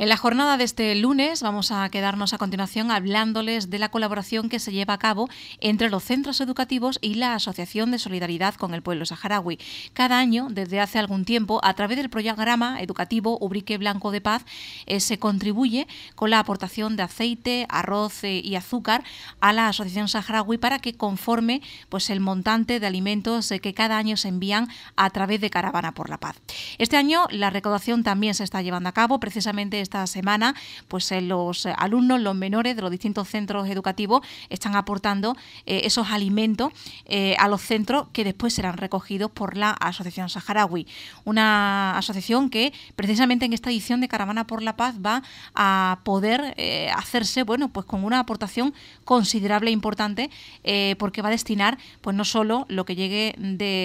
En la jornada de este lunes vamos a quedarnos a continuación hablándoles de la colaboración que se lleva a cabo entre los centros educativos y la Asociación de Solidaridad con el Pueblo Saharaui. Cada año, desde hace algún tiempo, a través del programa educativo Ubrique Blanco de Paz, se contribuye con la aportación de aceite, arroz y azúcar a la Asociación Saharaui para que conforme pues, el montante de alimentos que cada año se envían a través de Caravana por la Paz. Este año la recaudación también se está llevando a cabo. Precisamente esta semana pues los alumnos, los menores de los distintos centros educativos están aportando esos alimentos a los centros que después serán recogidos por la Asociación Saharaui. Una asociación que precisamente en esta edición de Caravana por la Paz va a poder hacerse bueno pues con una aportación considerable e importante porque va a destinar pues no solo lo que llegue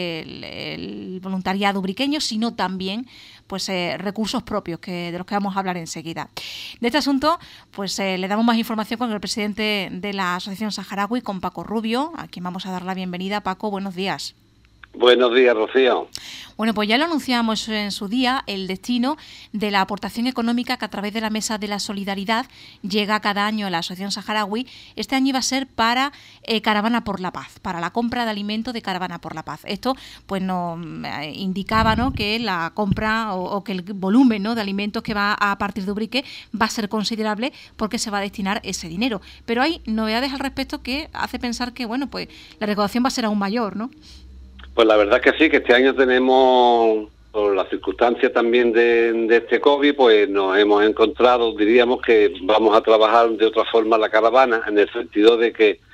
del voluntariado ubriqueño, sino también pues recursos propios de los que vamos a hablar enseguida. De este asunto, pues le damos más información con el presidente de la Asociación Saharaui, con Paco Rubio, a quien vamos a dar la bienvenida. Paco, buenos días. Buenos días, Rocío. Bueno, pues ya lo anunciamos en su día, el destino de la aportación económica que a través de la Mesa de la Solidaridad llega cada año a la Asociación Saharaui. Este año iba a ser para Caravana por la Paz, para la compra de alimentos de Caravana por la Paz. Esto pues nos indicaba, ¿no?, que la compra o que el volumen, ¿no?, de alimentos que va a partir de Ubrique va a ser considerable porque se va a destinar ese dinero. Pero hay novedades al respecto que hace pensar que bueno pues la recaudación va a ser aún mayor, ¿no? Pues la verdad es que sí, que este año tenemos, por las circunstancias también de este COVID, pues nos hemos encontrado, diríamos que vamos a trabajar de otra forma la caravana, en el sentido de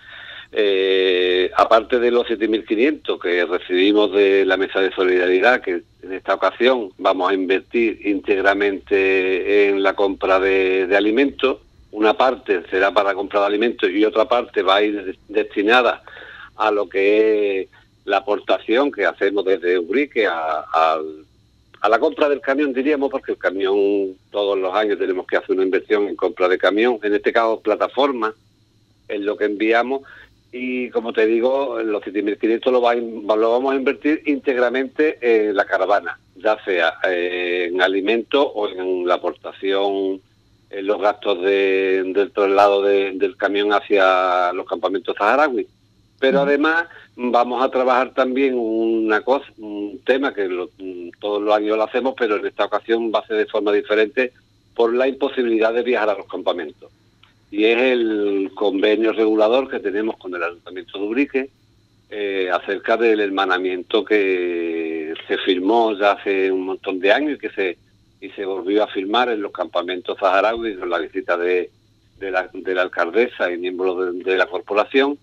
que, aparte de los 7.500 que recibimos de la Mesa de Solidaridad, que en esta ocasión vamos a invertir íntegramente en la compra de alimentos, una parte será para compra de alimentos y otra parte va a ir destinada a lo que es la aportación que hacemos desde Ubrique a la compra del camión, diríamos, porque el camión todos los años tenemos que hacer una inversión en compra de camión, en este caso plataforma, es lo que enviamos, y como te digo, los 7.500 lo vamos a invertir íntegramente en la caravana, ya sea en alimentos o en la aportación, en los gastos del traslado del camión hacia los campamentos saharauis. Pero además vamos a trabajar también un tema que todos los años lo hacemos, pero en esta ocasión va a ser de forma diferente por la imposibilidad de viajar a los campamentos. Y es el convenio regulador que tenemos con el Ayuntamiento de Ubrique acerca del hermanamiento que se firmó ya hace un montón de años y se volvió a firmar en los campamentos saharauis con la visita de la alcaldesa y miembros de la corporación.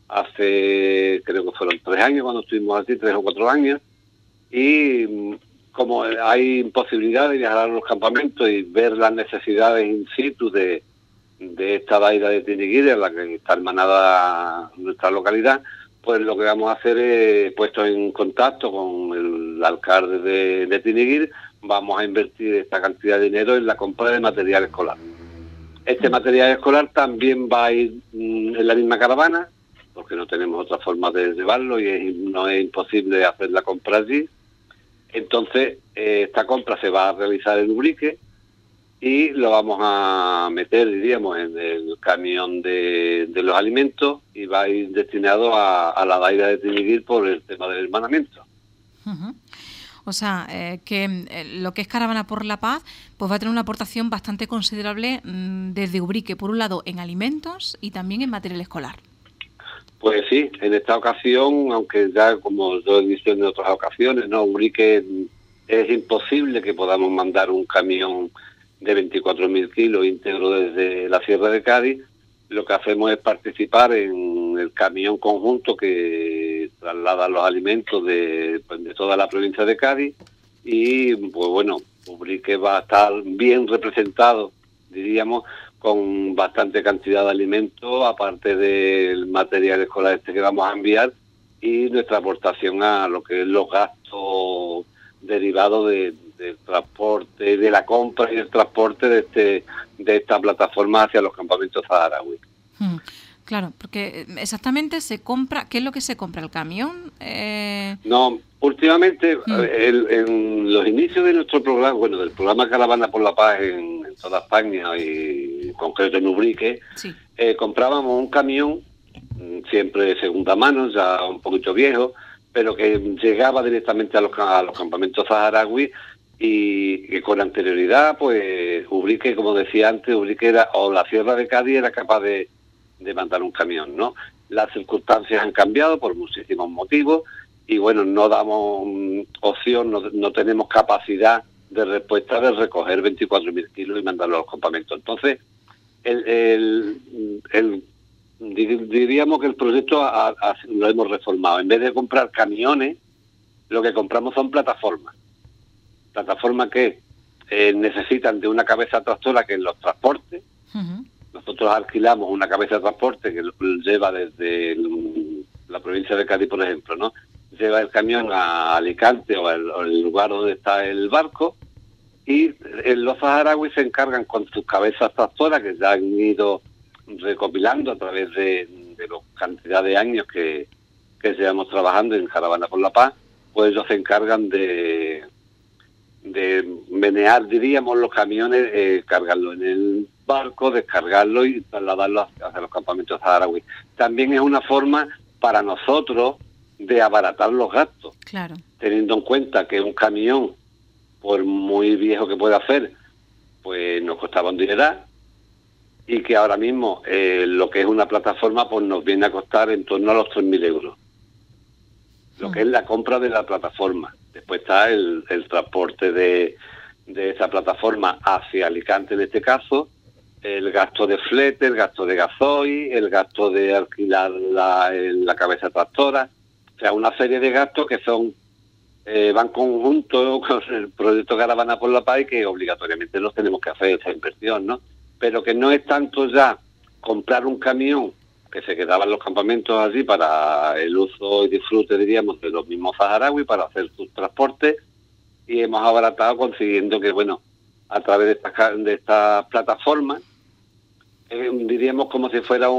Hace, creo que fueron 3 años cuando estuvimos aquí, 3 o 4 años, y como hay imposibilidad de viajar a los campamentos y ver las necesidades in situ de esta daira de Tiniguire, en la que está hermanada nuestra localidad, pues lo que vamos a hacer es, puesto en contacto con el alcalde de Tiniguire, vamos a invertir esta cantidad de dinero en la compra de material escolar. Este material escolar también va a ir en la misma caravana, porque no tenemos otra forma de llevarlo y no es imposible hacer la compra allí. Entonces, esta compra se va a realizar en Ubrique y lo vamos a meter, diríamos, en el camión de los alimentos y va a ir destinado a la daira de Tiniguir por el tema del hermanamiento. Uh-huh. O sea, que lo que es Caravana por la Paz pues va a tener una aportación bastante considerable desde Ubrique, por un lado en alimentos y también en material escolar. Pues sí, en esta ocasión, aunque ya como yo he dicho en otras ocasiones, no, Ubrique es imposible que podamos mandar un camión de 24.000 kilos íntegro desde la Sierra de Cádiz. Lo que hacemos es participar en el camión conjunto que traslada los alimentos de toda la provincia de Cádiz y, pues bueno, Ubrique va a estar bien representado, diríamos, con bastante cantidad de alimentos, aparte del material escolar que vamos a enviar y nuestra aportación a lo que es los gastos derivados del transporte, de la compra y el transporte de esta plataforma hacia los campamentos saharauis. Claro, porque exactamente se compra, ¿qué es lo que se compra? ¿El camión? No, últimamente, en los inicios de nuestro programa, bueno, del programa Caravana por la Paz en toda España y en concreto en Ubrique, Sí. Comprábamos un camión, siempre de segunda mano, ya un poquito viejo, pero que llegaba directamente a los campamentos saharauis y que con anterioridad, pues Ubrique, como decía antes, Ubrique era, o la Sierra de Cádiz era capaz de mandar un camión, ¿no? Las circunstancias han cambiado por muchísimos motivos y bueno, no damos opción, no tenemos capacidad de respuesta de recoger 24.000 kilos y mandarlo a los campamentos. Entonces, diríamos que el proyecto lo hemos reformado. En vez de comprar camiones, lo que compramos son plataformas. Plataformas que necesitan de una cabeza tractora que los transporte. Uh-huh. Nosotros alquilamos una cabeza de transporte que lleva desde la provincia de Cádiz, por ejemplo, ¿no? Lleva el camión a Alicante o el lugar donde está el barco y los saharauis se encargan con sus cabezas tractoras que ya han ido recopilando a través de la cantidad de años que llevamos trabajando en Caravana por la Paz, pues ellos se encargan de menear, diríamos, los camiones, cargarlo en el barco, descargarlo y trasladarlo hacia los campamentos saharauis. También es una forma para nosotros de abaratar los gastos, claro, teniendo en cuenta que un camión, por muy viejo que pueda ser, pues nos costaba un dineral, y que ahora mismo lo que es una plataforma pues nos viene a costar en torno a los 3.000 euros. Lo que es la compra de la plataforma. Después está el transporte de esa plataforma hacia Alicante en este caso, el gasto de flete, el gasto de gasoil, el gasto de alquilar la cabeza tractora, o sea, una serie de gastos que son van conjuntos con el proyecto Caravana por la Paz y que obligatoriamente los tenemos que hacer esa inversión, ¿no? Pero que no es tanto ya comprar un camión que se quedaba en los campamentos allí para el uso y disfrute, diríamos, de los mismos saharauis para hacer sus transportes, y hemos abaratado consiguiendo que, bueno, a través de estas plataformas, diríamos como si fuera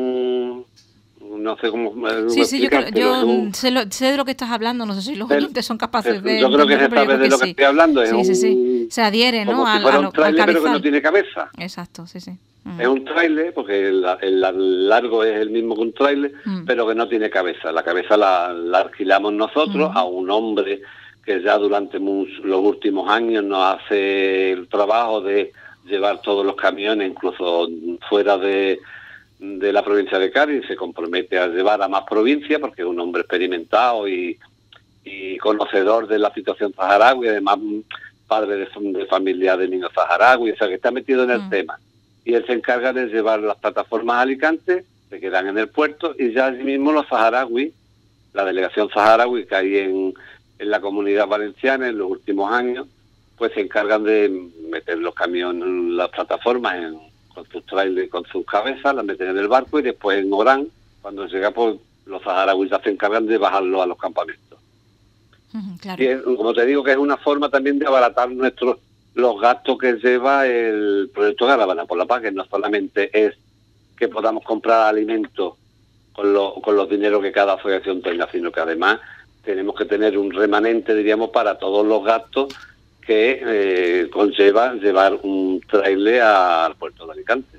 no sé cómo... Sí, yo sé de lo que estás hablando, no sé si los oyentes son capaces de... Yo creo que se sabe de lo que estoy hablando. Sí. Se adhiere, ¿no? Como si fuera un tráiler, pero que no tiene cabeza. Exacto, sí. Es un tráiler, porque el largo es el mismo que un tráiler, pero que no tiene cabeza. La cabeza la alquilamos nosotros a un hombre que ya durante los últimos años nos hace el trabajo de llevar todos los camiones, incluso fuera de la provincia de Cádiz, se compromete a llevar a más provincias porque es un hombre experimentado y conocedor de la situación saharaui, además padre de familia de niños saharaui, o sea que está metido en el tema. Y él se encarga de llevar las plataformas a Alicante, se quedan en el puerto y ya allí mismo los saharauis, la delegación saharaui que hay en la comunidad valenciana en los últimos años, pues se encargan de meter los camiones, las plataformas con sus trailers, con sus cabezas, las meten en el barco y después en Orán, cuando llega, pues los saharauis ya se encargan de bajarlo a los campamentos. Claro. Y como te digo, que es una forma también de abaratar los gastos que lleva el proyecto Caravana por la Paz, que no solamente es que podamos comprar alimentos con los dineros que cada asociación tenga, sino que además tenemos que tener un remanente, diríamos, para todos los gastos que conlleva llevar un trailer al puerto de Alicante.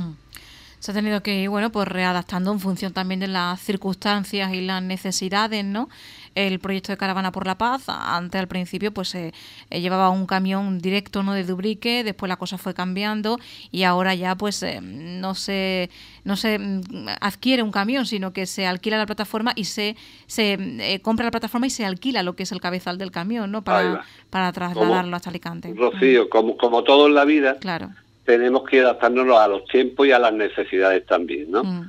Se ha tenido que ir, pues readaptando en función también de las circunstancias y las necesidades, ¿no? El proyecto de Caravana por la Paz, antes al principio pues llevaba un camión directo, ¿no?, de Ubrique, después la cosa fue cambiando y ahora ya pues no se adquiere un camión, sino que se alquila la plataforma y se compra la plataforma y se alquila lo que es el cabezal del camión, ¿no?, para trasladarlo hasta Alicante. Rocío, como todo en la vida, claro, tenemos que adaptarnos a los tiempos y a las necesidades también, ¿no?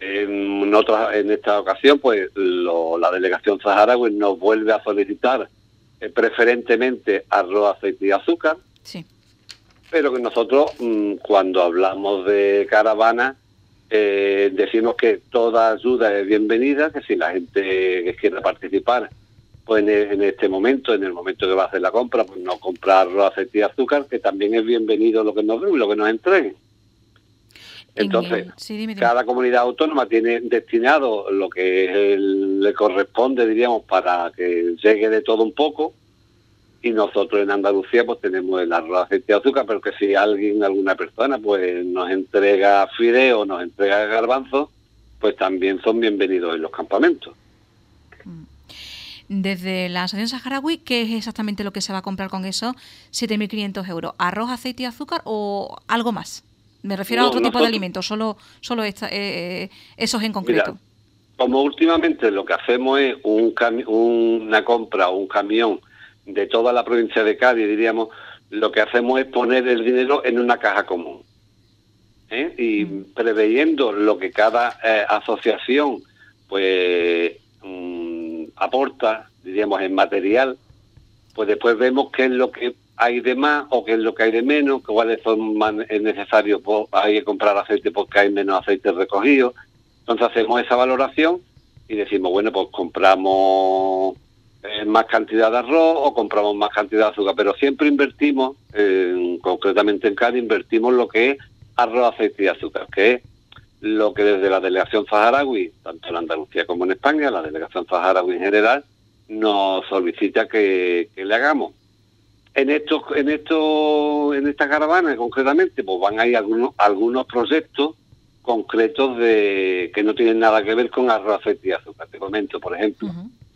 En esta ocasión, pues la delegación saharaui nos vuelve a solicitar preferentemente arroz, aceite y azúcar. Sí. Pero que nosotros, cuando hablamos de caravana, decimos que toda ayuda es bienvenida, que si la gente que quiera participar, pues en este momento, en el momento que va a hacer la compra, pues no comprar arroz, aceite y azúcar, que también es bienvenido lo que nos den y lo que nos entreguen. Entonces, sí, dime. Cada comunidad autónoma tiene destinado lo que le corresponde, diríamos, para que llegue de todo un poco, y nosotros en Andalucía pues tenemos el arroz, aceite y azúcar, pero que si alguna persona pues nos entrega fideo, nos entrega garbanzos, pues también son bienvenidos en los campamentos. Desde la Asociación Saharaui, ¿qué es exactamente lo que se va a comprar con esos 7.500 euros? ¿Arroz, aceite y azúcar o algo más? Me refiero a otro tipo de alimentos, solo esos en concreto. Mira, como últimamente lo que hacemos es una compra o un camión de toda la provincia de Cádiz, diríamos, lo que hacemos es poner el dinero en una caja común. Y preveyendo lo que cada asociación pues aporta, diríamos, en material, pues después vemos qué es lo que hay de más o qué es lo que hay de menos, cuáles son más necesarios, pues hay que comprar aceite porque hay menos aceite recogido. Entonces hacemos esa valoración y decimos, bueno, pues compramos más cantidad de arroz o compramos más cantidad de azúcar, pero siempre invertimos, concretamente en Cádiz, invertimos lo que es arroz, aceite y azúcar, que es lo que desde la delegación saharaui, tanto en Andalucía como en España, la delegación saharaui en general, nos solicita que le hagamos. En esta caravana concretamente, pues van a ir algunos proyectos concretos que no tienen nada que ver con arroz, aceite y azúcar. Te comento, por ejemplo,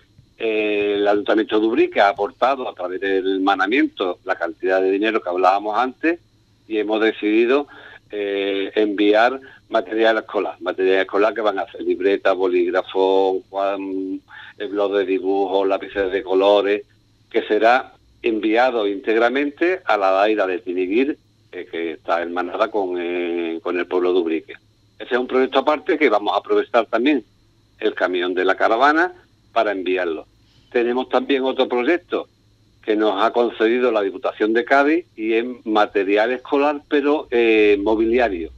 el Ayuntamiento de Ubrique ha aportado a través del manamiento la cantidad de dinero que hablábamos antes y hemos decidido enviar material escolar que van a ser libretas, bolígrafos, bloc de dibujo, lápices de colores, que será enviado íntegramente a la daira de Tiniguir, que está hermanada con el pueblo de Ubrique. Ese es un proyecto aparte que vamos a aprovechar también el camión de la caravana para enviarlo. Tenemos también otro proyecto que nos ha concedido la Diputación de Cádiz y es material escolar, pero mobiliario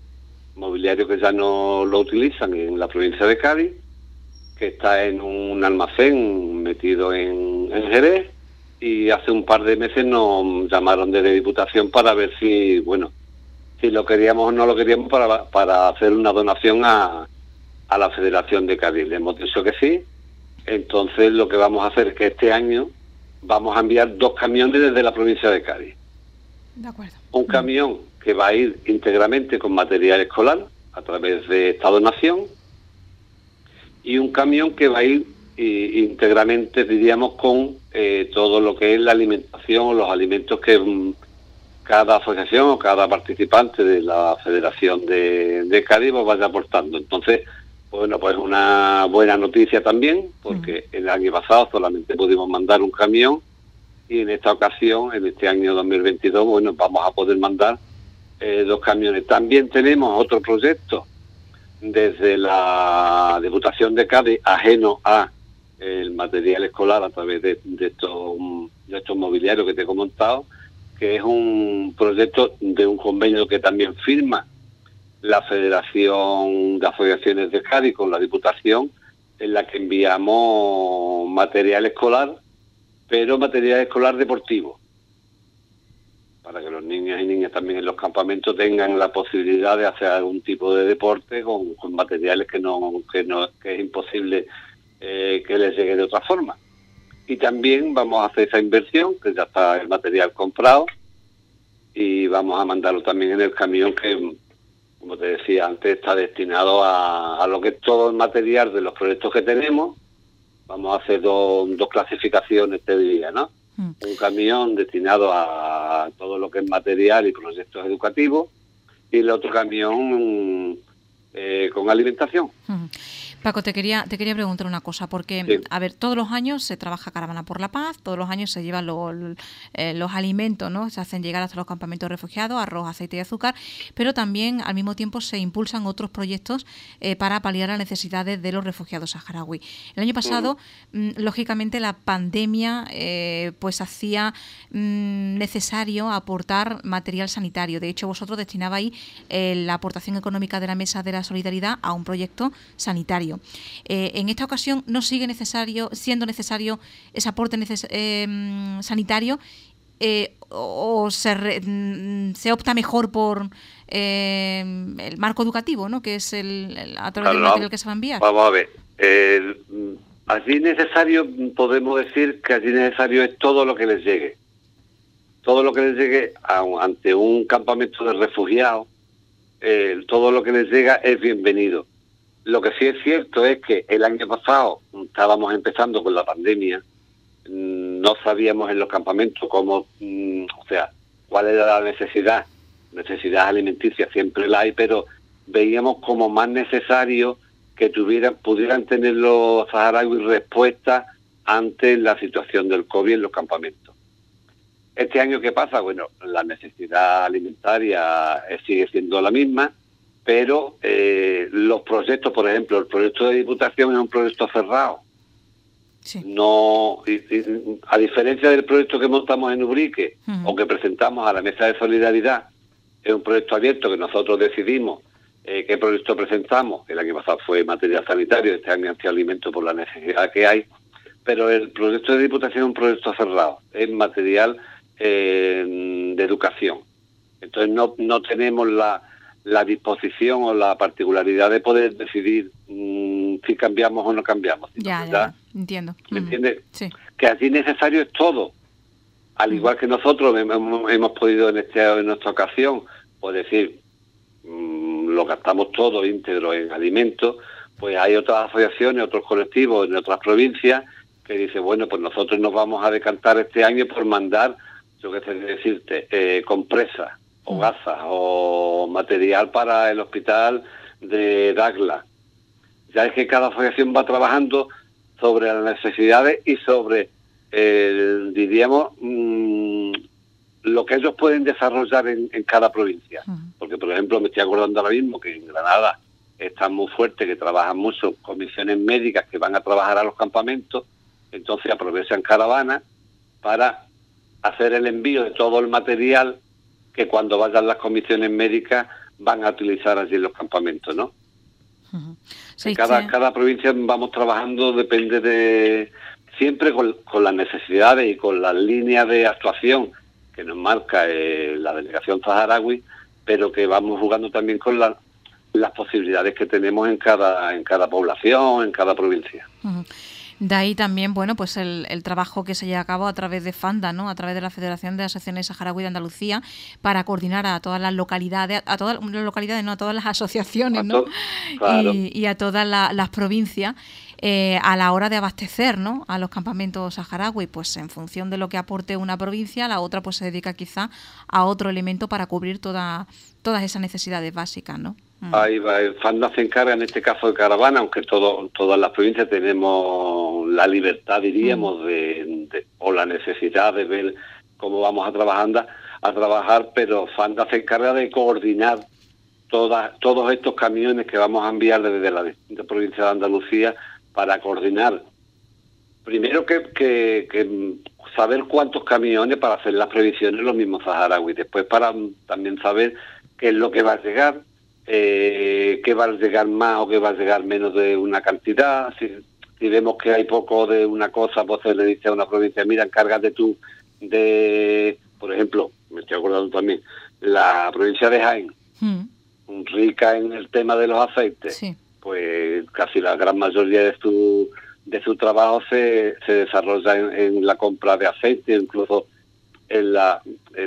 que ya no lo utilizan en la provincia de Cádiz, que está en un almacén metido en Jerez, y hace un par de meses nos llamaron desde Diputación para ver si lo queríamos o no lo queríamos para hacer una donación a la Federación de Cádiz. Le hemos dicho que sí. Entonces lo que vamos a hacer es que este año vamos a enviar 2 camiones desde la provincia de Cádiz. De acuerdo. Un camión que va a ir íntegramente con material escolar a través de esta donación, y un camión que va a ir íntegramente, diríamos, con todo lo que es la alimentación, los alimentos que cada asociación o cada participante de la Federación de Cádiz vaya aportando. Entonces, bueno, pues una buena noticia también, porque el año pasado solamente pudimos mandar un camión, y en esta ocasión, en este año 2022, bueno, vamos a poder mandar 2 camiones. También tenemos otro proyecto desde la Diputación de Cádiz, ajeno a el material escolar a través de estos mobiliarios que te he comentado, que es un proyecto de un convenio que también firma la Federación de Asociaciones de Cádiz con la Diputación, en la que enviamos material escolar, pero material escolar deportivo, para que los niños y niñas también en los campamentos tengan la posibilidad de hacer algún tipo de deporte con materiales que es imposible que les llegue de otra forma. Y también vamos a hacer esa inversión, que ya está el material comprado, y vamos a mandarlo también en el camión que, como te decía antes, está destinado a lo que es todo el material de los proyectos que tenemos. Vamos a hacer dos clasificaciones, te diría, ¿no? Un camión destinado a todo lo que es material y proyectos educativos, y el otro camión con alimentación. Paco, te quería preguntar una cosa, porque, sí. A ver, todos los años se trabaja Caravana por la Paz, todos los años se llevan los alimentos, ¿no? Se hacen llegar hasta los campamentos refugiados, arroz, aceite y azúcar, pero también al mismo tiempo se impulsan otros proyectos para paliar las necesidades de los refugiados saharaui. El año pasado, lógicamente, la pandemia pues hacía necesario aportar material sanitario. De hecho, vosotros destinabais la aportación económica de la Mesa de la Solidaridad a un proyecto sanitario. En esta ocasión no sigue siendo necesario ese aporte sanitario, o se opta mejor por el marco educativo, ¿no? Que es a través del material que se va a enviar. Vamos a ver. Allí necesario, podemos decir que allí necesario es todo lo que les llegue. Todo lo que les llegue ante un campamento de refugiados, todo lo que les llega es bienvenido. Lo que sí es cierto es que el año pasado estábamos empezando con la pandemia, no sabíamos en los campamentos cómo, cuál era la necesidad alimenticia, siempre la hay, pero veíamos como más necesario que pudieran tener los saharauis respuesta ante la situación del COVID en los campamentos. Este año, ¿qué pasa? Bueno, la necesidad alimentaria sigue siendo la misma, pero los proyectos, por ejemplo, el proyecto de Diputación es un proyecto cerrado. Sí. No, a diferencia del proyecto que montamos en Ubrique o que presentamos a la Mesa de Solidaridad, es un proyecto abierto que nosotros decidimos qué proyecto presentamos. El año pasado fue material sanitario, este año antialimento por la necesidad que hay, pero el proyecto de Diputación es un proyecto cerrado, es material de educación. Entonces no tenemos la disposición o la particularidad de poder decidir si cambiamos o no cambiamos. Ya, entiendo. ¿Me entiendes? Sí. Que así necesario es todo. Al igual que nosotros hemos podido en nuestra ocasión, pues decir, lo gastamos todo íntegro en alimentos, pues hay otras asociaciones, otros colectivos en otras provincias que dicen, bueno, pues nosotros nos vamos a decantar este año por mandar, yo qué sé decirte, compresas o gasas o material para el hospital de Dagla. Ya es que cada asociación va trabajando sobre las necesidades y sobre, diríamos, lo que ellos pueden desarrollar en cada provincia. Porque, por ejemplo, me estoy acordando ahora mismo que en Granada están muy fuertes, que trabajan mucho comisiones médicas que van a trabajar a los campamentos, entonces aprovechan caravanas para hacer el envío de todo el material que cuando vayan las comisiones médicas van a utilizar allí en los campamentos, ¿no? Sí, cada provincia vamos trabajando, depende de siempre con las necesidades y con las líneas de actuación que nos marca la delegación saharaui, pero que vamos jugando también con las posibilidades que tenemos en cada población, en cada provincia. De ahí también, bueno, pues el trabajo que se lleva a cabo a través de FANDA, ¿no? A través de la Federación de Asociaciones Saharaui de Andalucía, para coordinar a todas las localidades, no, a todas las asociaciones, ¿no? Claro. Y a todas las provincias a la hora de abastecer, ¿no? A los campamentos saharaui, pues en función de lo que aporte una provincia, la otra pues se dedica quizá a otro elemento para cubrir todas esas necesidades básicas, ¿no? Ahí va, el FANDA se encarga en este caso de caravana, aunque todas las provincias tenemos la libertad, diríamos, o la necesidad de ver cómo vamos a trabajar, pero FANDA se encarga de coordinar todos estos camiones que vamos a enviar desde las distintas provincias de Andalucía para coordinar. Primero que saber cuántos camiones para hacer las previsiones los mismos saharauis, después para también saber qué es lo que va a llegar, qué va a llegar más o qué va a llegar menos de una cantidad. Si vemos que hay poco de una cosa, pues se le dice a una provincia, mira, encárgate tú de, por ejemplo, me estoy acordando también, la provincia de Jaén, rica en el tema de los aceites, sí. Pues casi la gran mayoría de su trabajo se desarrolla en la compra de aceite, incluso en las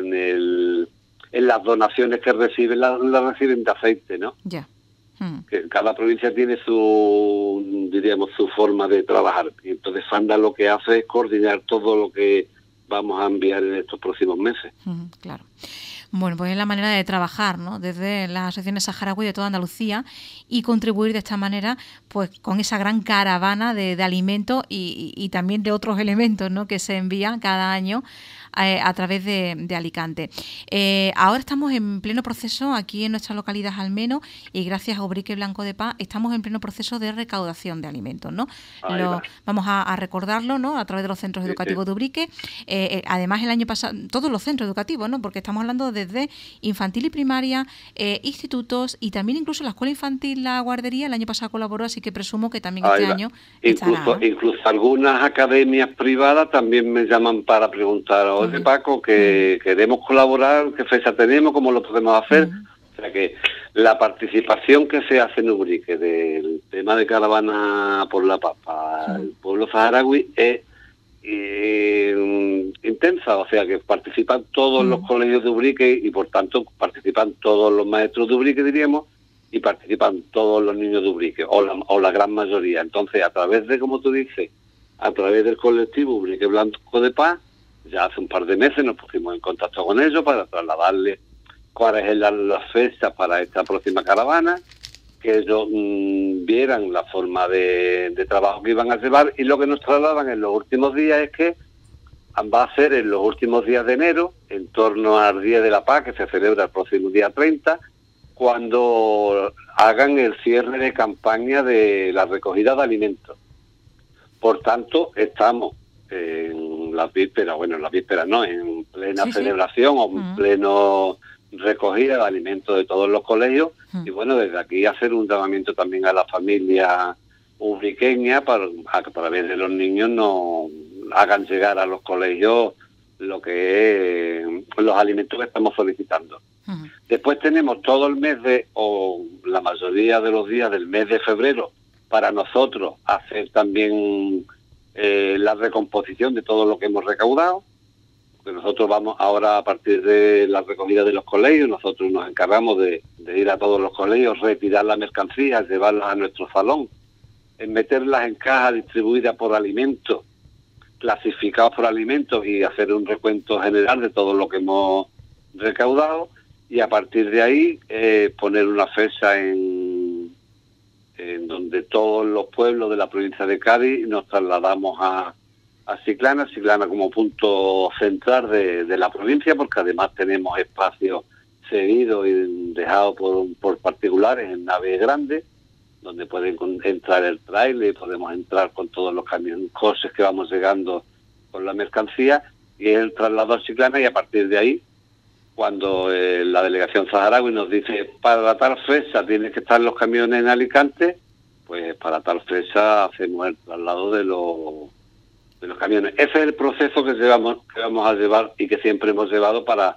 donaciones que reciben, las reciben de aceite, ¿no? Ya. Que cada provincia tiene su forma de trabajar. Y entonces FANDA lo que hace es coordinar todo lo que vamos a enviar en estos próximos meses. Claro. Bueno, pues es la manera de trabajar, ¿no? Desde las asociaciones saharaui de toda Andalucía y contribuir de esta manera, pues con esa gran caravana de alimentos y también de otros elementos, ¿no? Que se envían cada año a través de Alicante. Ahora estamos en pleno proceso, aquí en nuestra localidad al menos, y gracias a Ubrique Blanco de Paz, estamos en pleno proceso de recaudación de alimentos, ¿no? Vamos a recordarlo, ¿no? A través de los centros educativos de Ubrique. Además, el año pasado, todos los centros educativos, ¿no? Porque estamos hablando desde infantil y primaria, institutos y también incluso la escuela infantil, la guardería, el año pasado colaboró, así que presumo que también este año estará, ¿no? Incluso algunas academias privadas también me llaman para preguntar, de Paco, que queremos colaborar, qué fecha tenemos, cómo lo podemos hacer. O sea que la participación que se hace en Ubrique del tema de Caravana por la Paz para el pueblo saharaui es intensa, o sea que participan todos los colegios de Ubrique y por tanto participan todos los maestros de Ubrique, diríamos, y participan todos los niños de Ubrique, o la gran mayoría. Entonces, a través de, como tú dices, a través del colectivo Ubrique Blanco de Paz, ya hace un par de meses nos pusimos en contacto con ellos para trasladarles cuáles eran las fechas para esta próxima caravana, que ellos vieran la forma de trabajo que iban a llevar, y lo que nos trasladan en los últimos días es que va a ser en los últimos días de enero, en torno al Día de la Paz, que se celebra el próximo día 30, cuando hagan el cierre de campaña de la recogida de alimentos. Por tanto, estamos en las vísperas, en plena celebración o en pleno recogida de alimentos de todos los colegios, y bueno, desde aquí hacer un llamamiento también a la familia ubriqueña para a través de los niños nos hagan llegar a los colegios lo que es los alimentos que estamos solicitando. Después tenemos todo el mes o la mayoría de los días del mes de febrero para nosotros hacer también la recomposición de todo lo que hemos recaudado. Porque nosotros vamos ahora, a partir de la recogida de los colegios, nosotros nos encargamos de ir a todos los colegios, retirar la mercancía, llevarlas a nuestro salón, meterlas en cajas distribuidas por alimentos, clasificados por alimentos, y hacer un recuento general de todo lo que hemos recaudado, y a partir de ahí poner una fecha en donde todos los pueblos de la provincia de Cádiz nos trasladamos a Chiclana como punto central de la provincia, porque además tenemos espacios cedidos y dejados por particulares en naves grandes, donde pueden entrar el trailer y podemos entrar con todos los camiones, coches que vamos llegando con la mercancía, y es el traslado a Chiclana, y a partir de ahí, cuando la delegación saharaui nos dice para tal fecha tienen que estar los camiones en Alicante, pues para tal fecha hacemos el traslado de los camiones. Ese es el proceso que vamos a llevar y que siempre hemos llevado para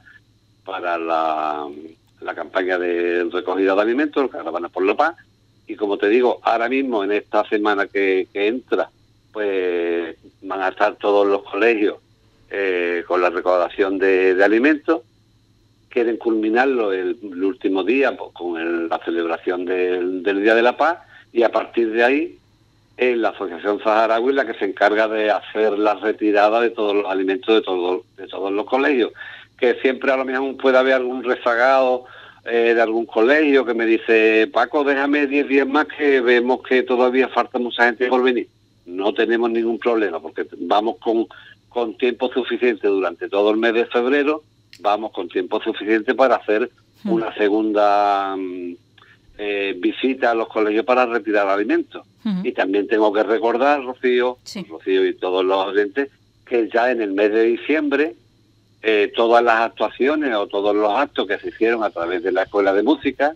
la campaña de recogida de alimentos, Caravana por la Paz. Y como te digo, ahora mismo en esta semana que entra, pues van a estar todos los colegios con la recaudación de alimentos. Quieren culminarlo el último día pues, con la celebración del Día de la Paz, y a partir de ahí es la Asociación Saharaui la que se encarga de hacer la retirada de todos los alimentos de todos los colegios, que siempre a lo mejor puede haber algún rezagado de algún colegio que me dice, Paco, déjame 10 días más que vemos que todavía falta mucha gente por venir. No tenemos ningún problema, porque vamos con tiempo suficiente durante todo el mes de febrero, vamos con tiempo suficiente para hacer una segunda visita a los colegios para retirar alimentos. Y también tengo que recordar, Rocío y todos los oyentes, que ya en el mes de diciembre todas las actuaciones o todos los actos que se hicieron a través de la Escuela de Música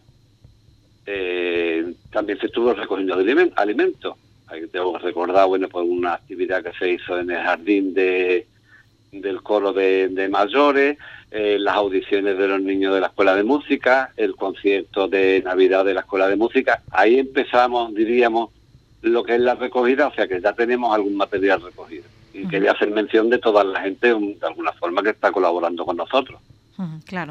también se estuvo recogiendo alimentos. Ahí tengo que recordar, pues una actividad que se hizo en el jardín del coro de mayores, las audiciones de los niños de la Escuela de Música, el concierto de Navidad de la Escuela de Música. Ahí empezamos, diríamos, lo que es la recogida, o sea que ya tenemos algún material recogido. Y quería hacer mención de toda la gente, de alguna forma, que está colaborando con nosotros. Claro.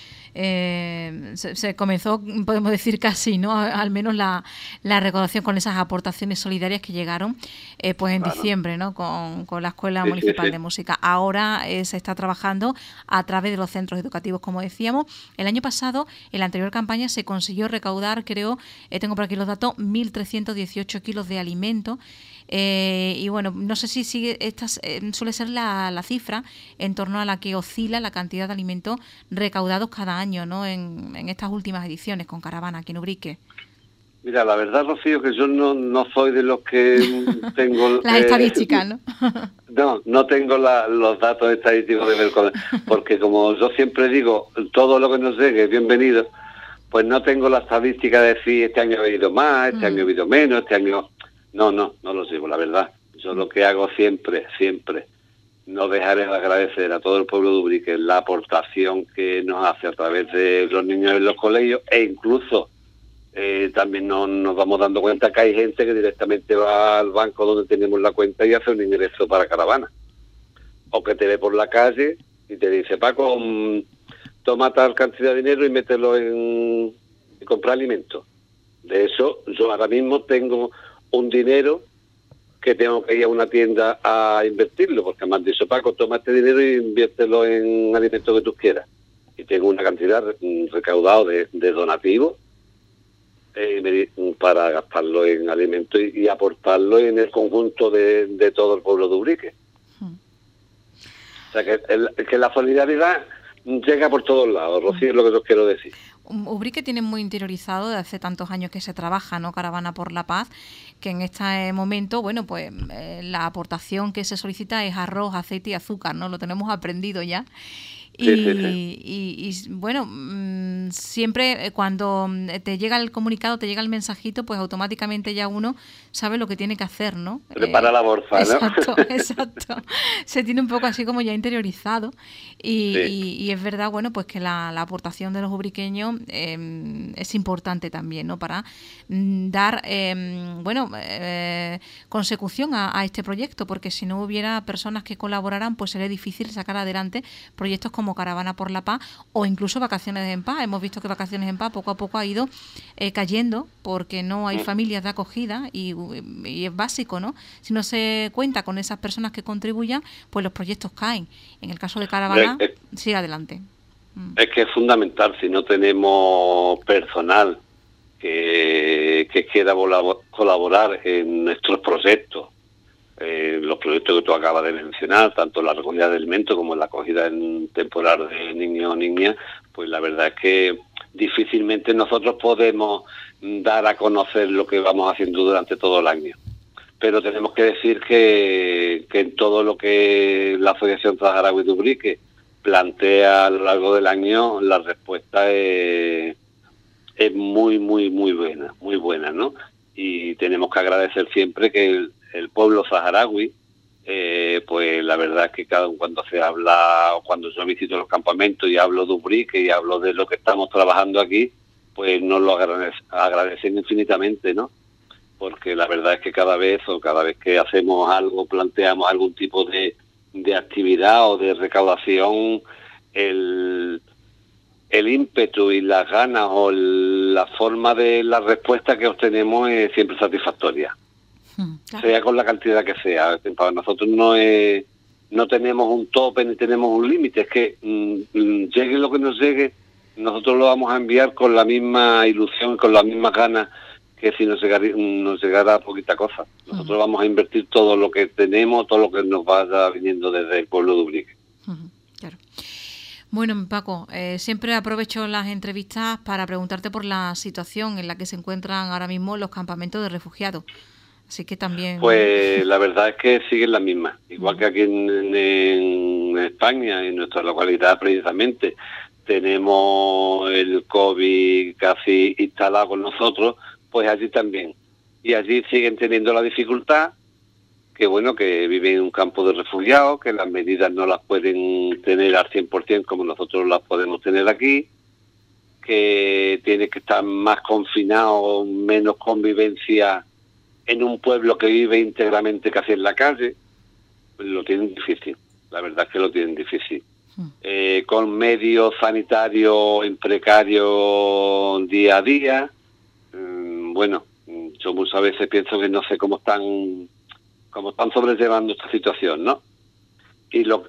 Se comenzó, podemos decir casi, ¿no? Al menos la recaudación con esas aportaciones solidarias que llegaron pues en diciembre, ¿no? Con la Escuela Municipal de Música. Ahora se está trabajando a través de los centros educativos, como decíamos. El año pasado, en la anterior campaña, se consiguió recaudar, creo, tengo por aquí los datos, 1.318 kilos de alimento. Y bueno, no sé si sigue suele ser la cifra en torno a la que oscila la cantidad de alimentos recaudados cada año, ¿no? En estas últimas ediciones con Caravana aquí en Ubrique. Mira, la verdad, Rocío, que yo no soy de los que tengo las estadísticas, ¿no? No tengo los datos estadísticos de ver, porque como yo siempre digo, todo lo que nos llegue es bienvenido. Pues no tengo la estadística de decir este año ha habido más, este año ha habido menos, este año... No lo llevo, la verdad. Yo lo que hago siempre no dejaré de agradecer a todo el pueblo de Ubrique la aportación que nos hace a través de los niños en los colegios, e incluso también nos vamos dando cuenta que hay gente que directamente va al banco donde tenemos la cuenta y hace un ingreso para caravana, o que te ve por la calle y te dice: Paco, toma tal cantidad de dinero y mételo en comprar alimentos. De eso yo ahora mismo tengo un dinero que tengo que ir a una tienda a invertirlo, porque me han dicho: Paco, toma este dinero y inviértelo en alimentos que tú quieras. Y tengo una cantidad recaudado de donativos para gastarlo en alimentos y aportarlo en el conjunto de todo el pueblo de Ubrique. O sea, que la solidaridad llega por todos lados, Rocío, es lo que os quiero decir. Ubrique tiene muy interiorizado desde hace tantos años que se trabaja, ¿no? Caravana por la Paz, que en este momento, bueno, pues la aportación que se solicita es arroz, aceite y azúcar, ¿no? Lo tenemos aprendido ya. Y bueno, siempre cuando te llega el comunicado, te llega el mensajito, pues automáticamente ya uno sabe lo que tiene que hacer, ¿no? Prepara la bolsa, ¿no? Exacto. Se tiene un poco así como ya interiorizado y es verdad, bueno, pues que la aportación de los ubriqueños es importante también, ¿no? Para dar, consecución a este proyecto, porque si no hubiera personas que colaboraran, pues sería difícil sacar adelante proyectos como Caravana por la Paz o incluso Vacaciones en Paz. Hemos visto que Vacaciones en Paz poco a poco ha ido cayendo porque no hay familias de acogida y es básico, ¿no? Si no se cuenta con esas personas que contribuyan, pues los proyectos caen. En el caso de Caravana, sigue adelante. Es que es fundamental, si no tenemos personal que quiera colaborar en nuestros proyectos, los proyectos que tú acabas de mencionar, tanto la recogida de alimentos como la acogida en temporal de niños o niñas, pues la verdad es que difícilmente nosotros podemos dar a conocer lo que vamos haciendo durante todo el año. Pero tenemos que decir que en todo lo que la Asociación Saharaui de Ubrique plantea a lo largo del año, la respuesta es muy buena, ¿no? Y tenemos que agradecer siempre que el pueblo saharaui, pues la verdad es que cuando se habla, o cuando yo visito los campamentos y hablo de Ubrique y hablo de lo que estamos trabajando aquí, pues nos lo agradecen infinitamente, ¿no? Porque la verdad es que cada vez que hacemos algo, planteamos algún tipo de actividad o de recaudación, el ímpetu y las ganas o la forma de la respuesta que obtenemos es siempre satisfactoria. Claro. Sea con la cantidad que sea. Para nosotros no tenemos un tope ni tenemos un límite, es que llegue lo que nos llegue, nosotros lo vamos a enviar con la misma ilusión, con las mismas ganas que si nos llegara poquita cosa. Nosotros vamos a invertir todo lo que tenemos, todo lo que nos vaya viniendo desde el pueblo de Ubrique. Claro. Bueno, Paco, siempre aprovecho las entrevistas para preguntarte por la situación en la que se encuentran ahora mismo los campamentos de refugiados. Así que también... Pues la verdad es que siguen las mismas. Igual que aquí en España, en nuestra localidad precisamente, tenemos el COVID casi instalado con nosotros, pues allí también. Y allí siguen teniendo la dificultad, que bueno, que viven en un campo de refugiados, que las medidas no las pueden tener al 100% como nosotros las podemos tener aquí, que tiene que estar más confinado, menos convivencia en un pueblo que vive íntegramente casi en la calle. Pues lo tienen difícil, la verdad es que lo tienen difícil. Con medios sanitarios en precario día a día. Bueno, yo muchas veces pienso que no sé cómo están sobrellevando esta situación, ¿no? Y los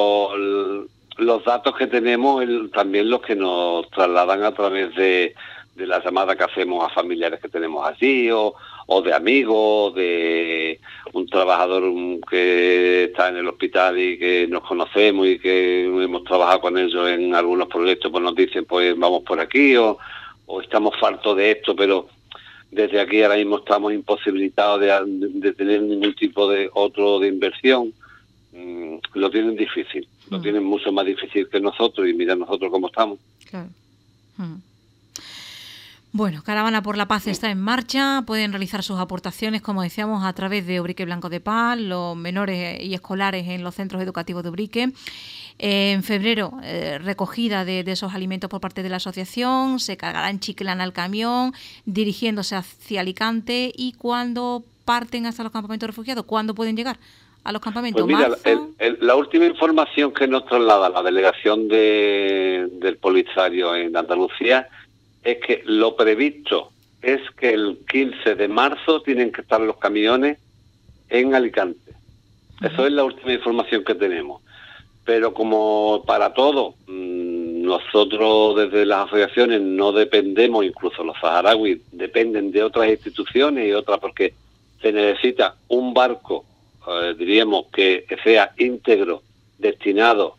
datos que tenemos, también los que nos trasladan a través de la llamada que hacemos a familiares que tenemos allí, o de amigos, de un trabajador que está en el hospital y que nos conocemos y que hemos trabajado con ellos en algunos proyectos, pues nos dicen, pues vamos por aquí, o estamos fartos de esto, pero desde aquí ahora mismo estamos imposibilitados de tener ningún tipo de inversión. Lo tienen difícil, lo tienen mucho más difícil que nosotros, y mira nosotros cómo estamos. Claro. Bueno, Caravana por la Paz está en marcha, pueden realizar sus aportaciones, como decíamos, a través de Ubrique Blanco de Paz, los menores y escolares en los centros educativos de Ubrique. En febrero, recogida de esos alimentos por parte de la asociación, se cargará en Chiclana el camión, dirigiéndose hacia Alicante. ¿Y cuándo parten hasta los campamentos refugiados? ¿Cuándo pueden llegar a los campamentos? Pues mira, la última información que nos traslada la delegación del Polisario en Andalucía es que lo previsto es que el 15 de marzo tienen que estar los camiones en Alicante. Eso es la última información que tenemos. Pero como para todo, nosotros desde las asociaciones no dependemos, incluso los saharauis dependen de otras instituciones y otras, porque se necesita un barco, diríamos, que sea íntegro, destinado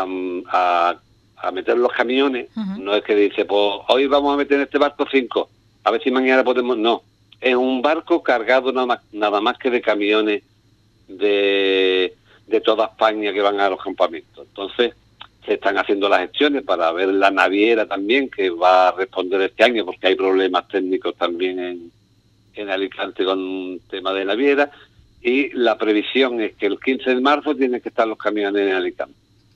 a meter los camiones. No es que dice, pues hoy vamos a meter en este barco 5, a ver si mañana podemos. No, es un barco cargado nada más que de camiones de toda España que van a los campamentos. Entonces se están haciendo las gestiones para ver la naviera también, que va a responder este año, porque hay problemas técnicos también en Alicante con un tema de naviera, y la previsión es que el 15 de marzo tienen que estar los camiones en Alicante.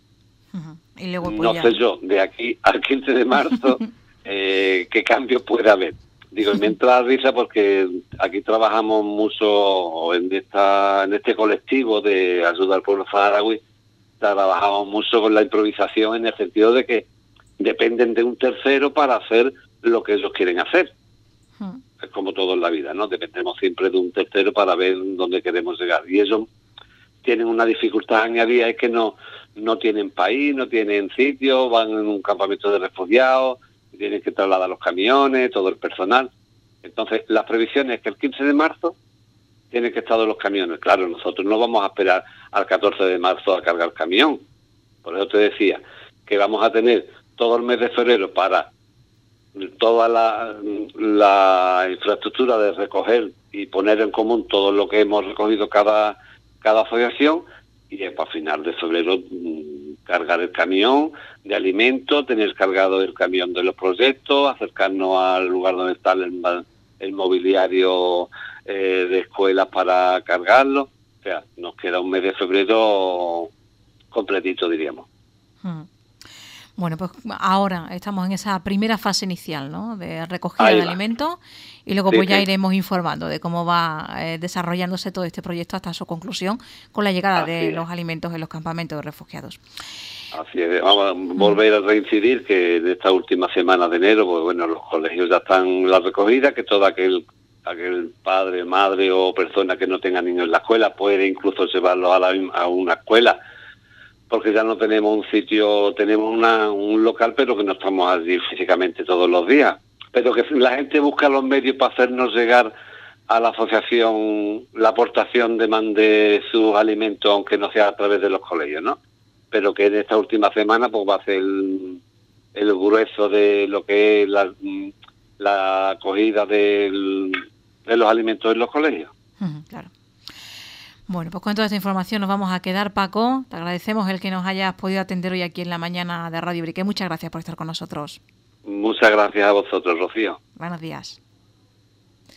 Y luego, pues, no sé yo, de aquí al 15 de marzo, qué cambios puede haber. Digo, me entra la risa porque aquí trabajamos mucho en este colectivo de ayuda al pueblo saharaui, trabajamos mucho con la improvisación, en el sentido de que dependen de un tercero para hacer lo que ellos quieren hacer. Es como todo en la vida, ¿no? Dependemos siempre de un tercero para ver dónde queremos llegar. Y ellos tienen una dificultad añadida, es que no tienen país, no tienen sitio, van en un campamento de refugiados, tienen que trasladar los camiones, todo el personal. Entonces, las previsiones es que el 15 de marzo tienen que estar los camiones. Claro, nosotros no vamos a esperar al 14 de marzo a cargar camión. Por eso te decía que vamos a tener todo el mes de febrero para toda la infraestructura de recoger y poner en común todo lo que hemos recogido cada asociación, y para final de febrero cargar el camión de alimentos, tener cargado el camión de los proyectos, acercarnos al lugar donde está el mobiliario de escuelas para cargarlo. O sea, nos queda un mes de febrero completito, diríamos. Bueno, pues ahora estamos en esa primera fase inicial, ¿no?, de recogida de alimentos, y luego pues ya iremos informando de cómo va desarrollándose todo este proyecto hasta su conclusión con la llegada de los alimentos en los campamentos de refugiados. Así es. Vamos a volver a reincidir que en esta última semana de enero, pues bueno, los colegios ya están en la recogida, que todo aquel padre, madre o persona que no tenga niños en la escuela puede incluso llevarlos a una escuela, porque ya no tenemos un sitio, tenemos un local, pero que no estamos allí físicamente todos los días. Pero que la gente busca los medios para hacernos llegar a la asociación la aportación de sus alimentos, aunque no sea a través de los colegios, ¿no? Pero que en esta última semana pues va a ser el grueso de lo que es la acogida de los alimentos en los colegios. Claro. Bueno, pues con toda esta información nos vamos a quedar, Paco. Te agradecemos el que nos hayas podido atender hoy aquí en la mañana de Radio Ubrique. Muchas gracias por estar con nosotros. Muchas gracias a vosotros, Rocío. Buenos días.